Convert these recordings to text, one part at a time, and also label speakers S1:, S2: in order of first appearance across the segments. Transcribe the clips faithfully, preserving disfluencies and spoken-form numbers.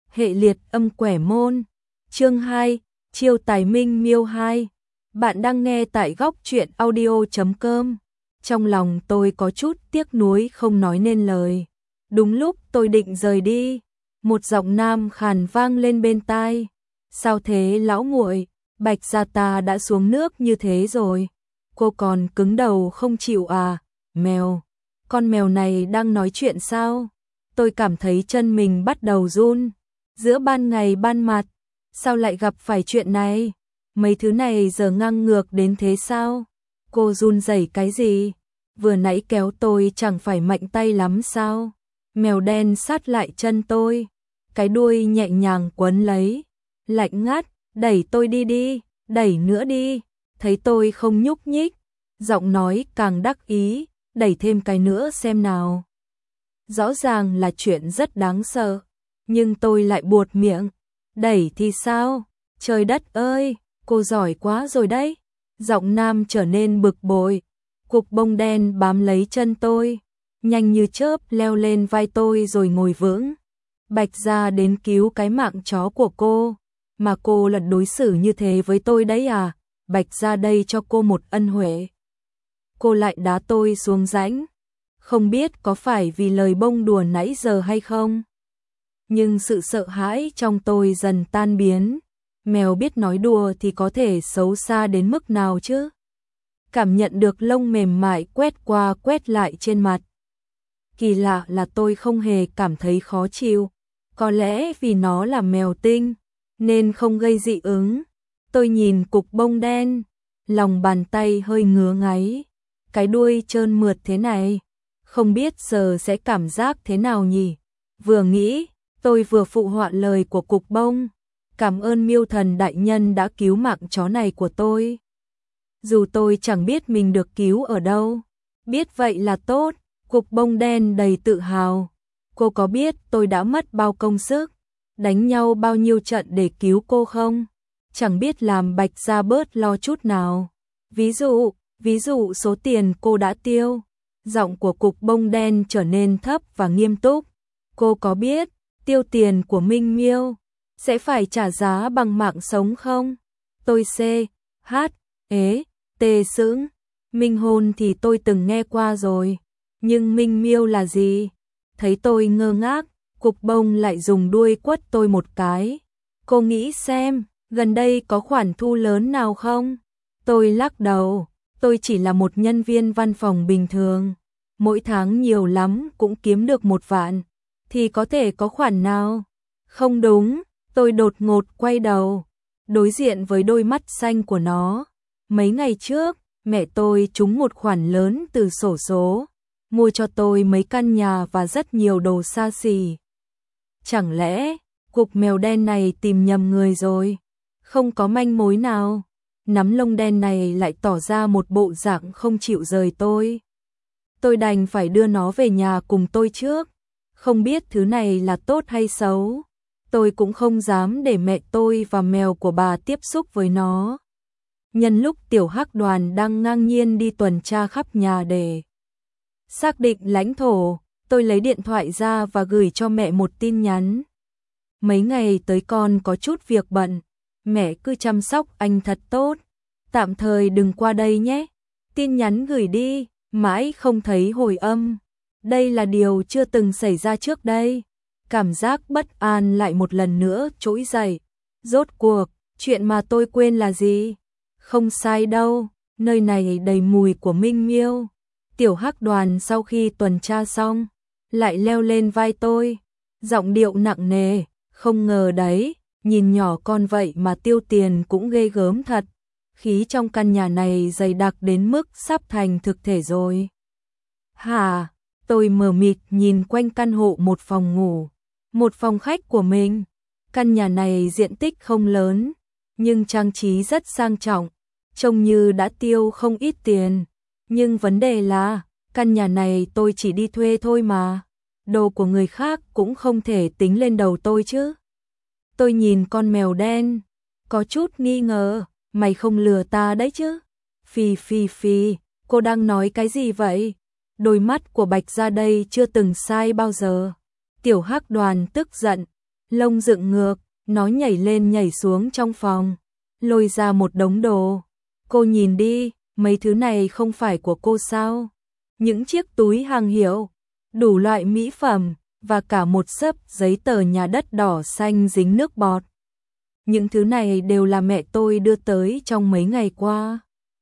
S1: Hệ liệt âm quẻ môn. Chương hai, chiêu tài minh miêu hai. Bạn đang nghe tại góc truyện audio chấm com. Trong lòng tôi có chút tiếc nuối không nói nên lời. Đúng lúc tôi định rời đi, một giọng nam khàn vang lên bên tai. Sao thế lão muội, Bạch gia ta đã xuống nước như thế rồi. Cô còn cứng đầu không chịu à? Mèo, con mèo này đang nói chuyện sao? Tôi cảm thấy chân mình bắt đầu run. Giữa ban ngày ban mặt, sao lại gặp phải chuyện này? Mấy thứ này giờ ngang ngược đến thế sao? Cô run rẩy cái gì? Vừa nãy kéo tôi chẳng phải mạnh tay lắm sao? Mèo đen sát lại chân tôi, cái đuôi nhẹ nhàng quấn lấy, lạnh ngắt, đẩy tôi đi đi, đẩy nữa đi. Thấy tôi không nhúc nhích, giọng nói càng đắc ý, đẩy thêm cái nữa xem nào. Rõ ràng là chuyện rất đáng sợ, nhưng tôi lại buột miệng. Đẩy thì sao? Trời đất ơi, cô giỏi quá rồi đấy. Giọng nam trở nên bực bội, cục bông đen bám lấy chân tôi, nhanh như chớp leo lên vai tôi rồi ngồi vững. Bạch gia đến cứu cái mạng chó của cô, mà cô lại đối xử như thế với tôi đấy à? Bạch gia đây cho cô một ân huệ, cô lại đá tôi xuống rãnh. Không biết có phải vì lời bông đùa nãy giờ hay không, nhưng sự sợ hãi trong tôi dần tan biến. Mèo biết nói đùa thì có thể xấu xa đến mức nào chứ? Cảm nhận được lông mềm mại quét qua quét lại trên mặt. Kỳ lạ là tôi không hề cảm thấy khó chịu. Có lẽ vì nó là mèo tinh, nên không gây dị ứng. Tôi nhìn cục bông đen, lòng bàn tay hơi ngứa ngáy. Cái đuôi trơn mượt thế này, không biết giờ sẽ cảm giác thế nào nhỉ? Vừa nghĩ, tôi vừa phụ họa lời của cục bông. Cảm ơn Miêu Thần đại nhân đã cứu mạng chó này của tôi. Dù tôi chẳng biết mình được cứu ở đâu, biết vậy là tốt. Cục bông đen đầy tự hào. Cô có biết tôi đã mất bao công sức, đánh nhau bao nhiêu trận để cứu cô không? Chẳng biết làm Bạch gia bớt lo chút nào. Ví dụ, ví dụ số tiền cô đã tiêu. Giọng của cục bông đen trở nên thấp và nghiêm túc. Cô có biết, tiêu tiền của Minh Miêu sẽ phải trả giá bằng mạng sống không? Tôi c, h, ế, t sững. Minh hôn thì tôi từng nghe qua rồi, nhưng Minh Miêu là gì? Thấy tôi ngơ ngác, cục bông lại dùng đuôi quất tôi một cái. Cô nghĩ xem, gần đây có khoản thu lớn nào không? Tôi lắc đầu, tôi chỉ là một nhân viên văn phòng bình thường. Mỗi tháng nhiều lắm cũng kiếm được một vạn, thì có thể có khoản nào? Không đúng, tôi đột ngột quay đầu, đối diện với đôi mắt xanh của nó. Mấy ngày trước, mẹ tôi trúng một khoản lớn từ xổ số, mua cho tôi mấy căn nhà và rất nhiều đồ xa xỉ. Chẳng lẽ, cục mèo đen này tìm nhầm người rồi? Không có manh mối nào. Nắm lông đen này lại tỏ ra một bộ dạng không chịu rời tôi. Tôi đành phải đưa nó về nhà cùng tôi trước. Không biết thứ này là tốt hay xấu. Tôi cũng không dám để mẹ tôi và mèo của bà tiếp xúc với nó. Nhân lúc tiểu hắc đoàn đang ngang nhiên đi tuần tra khắp nhà để xác định lãnh thổ, tôi lấy điện thoại ra và gửi cho mẹ một tin nhắn. Mấy ngày tới con có chút việc bận, mẹ cứ chăm sóc anh thật tốt, tạm thời đừng qua đây nhé. Tin nhắn gửi đi, mãi không thấy hồi âm. Đây là điều chưa từng xảy ra trước đây. Cảm giác bất an lại một lần nữa trỗi dậy. Rốt cuộc, chuyện mà tôi quên là gì? Không sai đâu, nơi này đầy mùi của Minh Miêu. Tiểu hắc đoàn sau khi tuần tra xong, lại leo lên vai tôi, giọng điệu nặng nề. Không ngờ đấy, nhìn nhỏ con vậy mà tiêu tiền cũng ghê gớm thật. Khí trong căn nhà này dày đặc đến mức sắp thành thực thể rồi. Hả? Tôi mờ mịt nhìn quanh căn hộ một phòng ngủ, một phòng khách của mình. Căn nhà này diện tích không lớn, nhưng trang trí rất sang trọng, trông như đã tiêu không ít tiền. Nhưng vấn đề là, căn nhà này tôi chỉ đi thuê thôi mà. Đồ của người khác cũng không thể tính lên đầu tôi chứ. Tôi nhìn con mèo đen, có chút nghi ngờ. Mày không lừa ta đấy chứ? Phì phì phì, cô đang nói cái gì vậy? Đôi mắt của Bạch gia đây chưa từng sai bao giờ. Tiểu hắc đoàn tức giận, lông dựng ngược, nó nhảy lên nhảy xuống trong phòng, lôi ra một đống đồ. Cô nhìn đi, mấy thứ này không phải của cô sao? Những chiếc túi hàng hiệu, đủ loại mỹ phẩm, và cả một xấp giấy tờ nhà đất đỏ xanh dính nước bọt. Những thứ này đều là mẹ tôi đưa tới trong mấy ngày qua.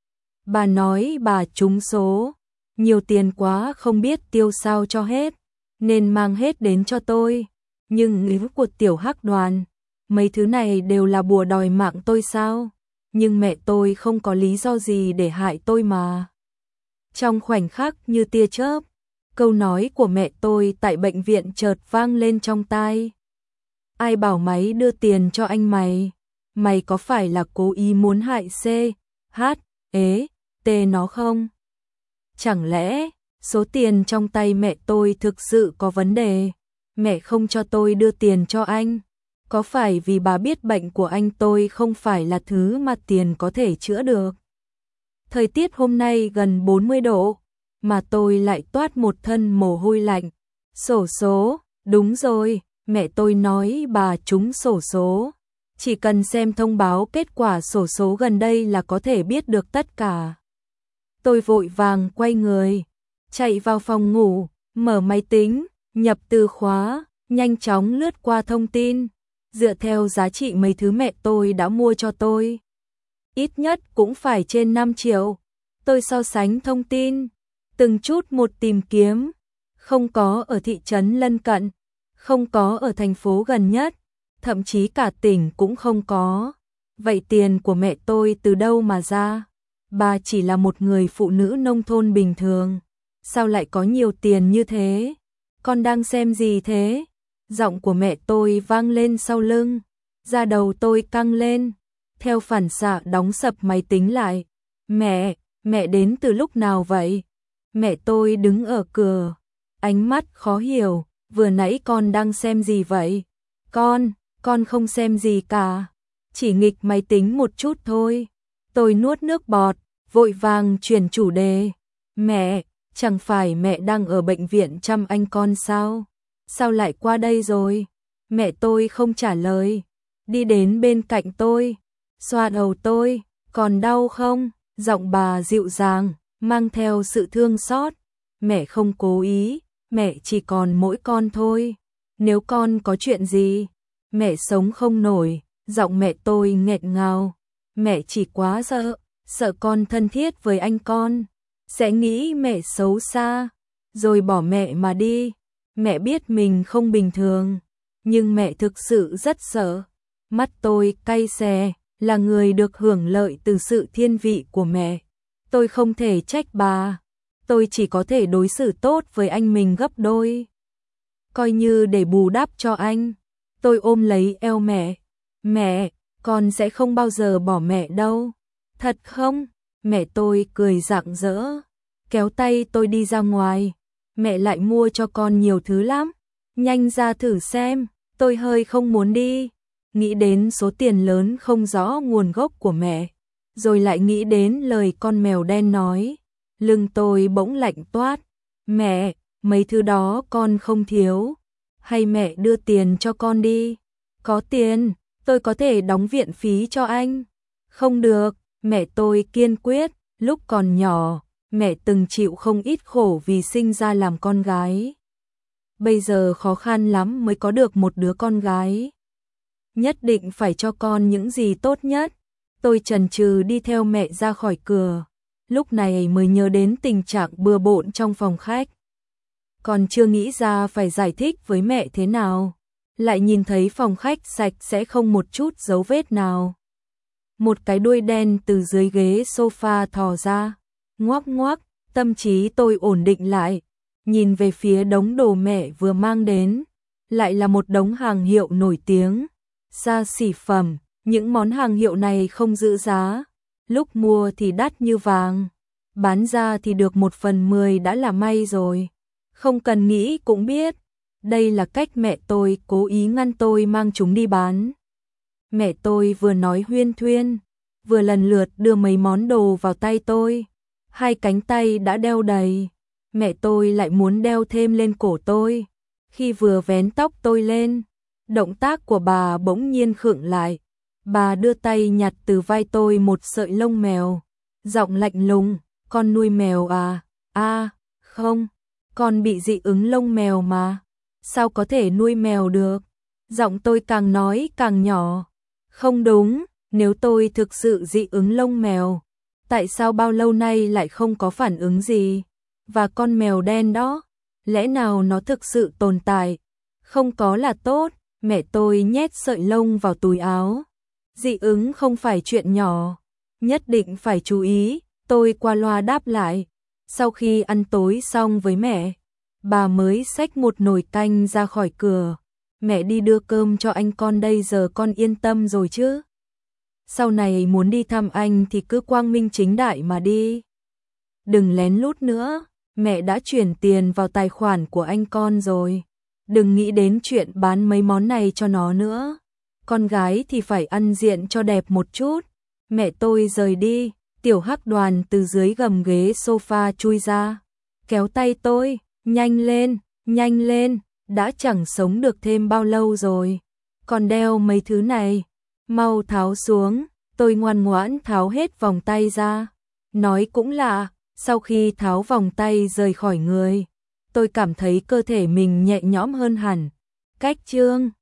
S1: Bà nói bà trúng số, nhiều tiền quá không biết tiêu sao cho hết, nên mang hết đến cho tôi. Nhưng ý của tiểu hắc đoàn, mấy thứ này đều là bùa đòi mạng tôi sao? Nhưng mẹ tôi không có lý do gì để hại tôi mà. Trong khoảnh khắc như tia chớp, câu nói của mẹ tôi tại bệnh viện chợt vang lên trong tai. Ai bảo máy đưa tiền cho anh mày? Mày có phải là cố ý muốn hại C, H, ế, T nó không? Chẳng lẽ số tiền trong tay mẹ tôi thực sự có vấn đề? Mẹ không cho tôi đưa tiền cho anh, có phải vì bà biết bệnh của anh tôi không phải là thứ mà tiền có thể chữa được? Thời tiết hôm nay gần bốn mươi độ, mà tôi lại toát một thân mồ hôi lạnh. Xổ số, đúng rồi, mẹ tôi nói bà trúng xổ số. Chỉ cần xem thông báo kết quả xổ số gần đây là có thể biết được tất cả. Tôi vội vàng quay người, chạy vào phòng ngủ, mở máy tính, nhập từ khóa, nhanh chóng lướt qua thông tin, dựa theo giá trị mấy thứ mẹ tôi đã mua cho tôi. Ít nhất cũng phải trên năm triệu. Tôi so sánh thông tin, từng chút một tìm kiếm, không có ở thị trấn lân cận, không có ở thành phố gần nhất, thậm chí cả tỉnh cũng không có. Vậy tiền của mẹ tôi từ đâu mà ra? Bà chỉ là một người phụ nữ nông thôn bình thường, sao lại có nhiều tiền như thế? Con đang xem gì thế? Giọng của mẹ tôi vang lên sau lưng, da đầu tôi căng lên, theo phản xạ đóng sập máy tính lại. Mẹ, mẹ đến từ lúc nào vậy? Mẹ tôi đứng ở cửa, ánh mắt khó hiểu, vừa nãy con đang xem gì vậy? Con, con không xem gì cả, chỉ nghịch máy tính một chút thôi. Tôi nuốt nước bọt, vội vàng chuyển chủ đề. Mẹ, chẳng phải mẹ đang ở bệnh viện chăm anh con sao? Sao lại qua đây rồi? Mẹ tôi không trả lời, đi đến bên cạnh tôi, xoa đầu tôi. Còn đau không? Giọng bà dịu dàng, mang theo sự thương xót. Mẹ không cố ý, mẹ chỉ còn mỗi con thôi. Nếu con có chuyện gì, mẹ sống không nổi. Giọng mẹ tôi nghẹn ngào. Mẹ chỉ quá sợ, sợ con thân thiết với anh con sẽ nghĩ mẹ xấu xa, rồi bỏ mẹ mà đi. Mẹ biết mình không bình thường, nhưng mẹ thực sự rất sợ. Mắt tôi cay xè, là người được hưởng lợi từ sự thiên vị của mẹ. Tôi không thể trách bà, tôi chỉ có thể đối xử tốt với anh mình gấp đôi. Coi như để bù đắp cho anh. Tôi ôm lấy eo mẹ. Mẹ, con sẽ không bao giờ bỏ mẹ đâu. Thật không? Mẹ tôi cười rạng rỡ, kéo tay tôi đi ra ngoài. Mẹ lại mua cho con nhiều thứ lắm, nhanh ra thử xem. Tôi hơi không muốn đi, nghĩ đến số tiền lớn không rõ nguồn gốc của mẹ, rồi lại nghĩ đến lời con mèo đen nói. Lưng tôi bỗng lạnh toát. Mẹ, mấy thứ đó con không thiếu, hay mẹ đưa tiền cho con đi? Có tiền, tôi có thể đóng viện phí cho anh. Không được, mẹ tôi kiên quyết. Lúc còn nhỏ, mẹ từng chịu không ít khổ vì sinh ra làm con gái. Bây giờ khó khăn lắm mới có được một đứa con gái. Nhất định phải cho con những gì tốt nhất. Tôi chần chừ đi theo mẹ ra khỏi cửa, lúc này mới nhớ đến tình trạng bừa bộn trong phòng khách. Còn chưa nghĩ ra phải giải thích với mẹ thế nào, lại nhìn thấy phòng khách sạch sẽ không một chút dấu vết nào. Một cái đuôi đen từ dưới ghế sofa thò ra, ngoác ngoác. Tâm trí tôi ổn định lại, nhìn về phía đống đồ mẹ vừa mang đến, lại là một đống hàng hiệu nổi tiếng, xa xỉ phẩm. Những món hàng hiệu này không giữ giá, lúc mua thì đắt như vàng, bán ra thì được một phần mười đã là may rồi. Không cần nghĩ cũng biết, đây là cách mẹ tôi cố ý ngăn tôi mang chúng đi bán. Mẹ tôi vừa nói huyên thuyên, vừa lần lượt đưa mấy món đồ vào tay tôi. Hai cánh tay đã đeo đầy, mẹ tôi lại muốn đeo thêm lên cổ tôi. Khi vừa vén tóc tôi lên, Động tác của bà bỗng nhiên khựng lại. Bà đưa tay nhặt từ vai tôi một sợi lông mèo. Giọng lạnh lùng, con nuôi mèo à? À, không, con bị dị ứng lông mèo mà. Sao có thể nuôi mèo được? Giọng tôi càng nói càng nhỏ. Không đúng, nếu tôi thực sự dị ứng lông mèo, tại sao bao lâu nay lại không có phản ứng gì? Và con mèo đen đó, lẽ nào nó thực sự tồn tại? Không có là tốt. Mẹ tôi nhét sợi lông vào túi áo. Dị ứng không phải chuyện nhỏ, nhất định phải chú ý, tôi qua loa đáp lại. Sau khi ăn tối xong với mẹ, bà mới xách một nồi canh ra khỏi cửa. Mẹ đi đưa cơm cho anh con đây, giờ con yên tâm rồi chứ? Sau này muốn đi thăm anh thì cứ quang minh chính đại mà đi. Đừng lén lút nữa, mẹ đã chuyển tiền vào tài khoản của anh con rồi. Đừng nghĩ đến chuyện bán mấy món này cho nó nữa. Con gái thì phải ăn diện cho đẹp một chút. Mẹ tôi rời đi, Tiểu Hắc Đoàn từ dưới gầm ghế sofa chui ra, kéo tay tôi, nhanh lên, nhanh lên, đã chẳng sống được thêm bao lâu rồi. Còn đeo mấy thứ này, mau tháo xuống. Tôi ngoan ngoãn tháo hết vòng tay ra. Nói cũng lạ, sau khi tháo vòng tay rời khỏi người, tôi cảm thấy cơ thể mình nhẹ nhõm hơn hẳn. Cách chương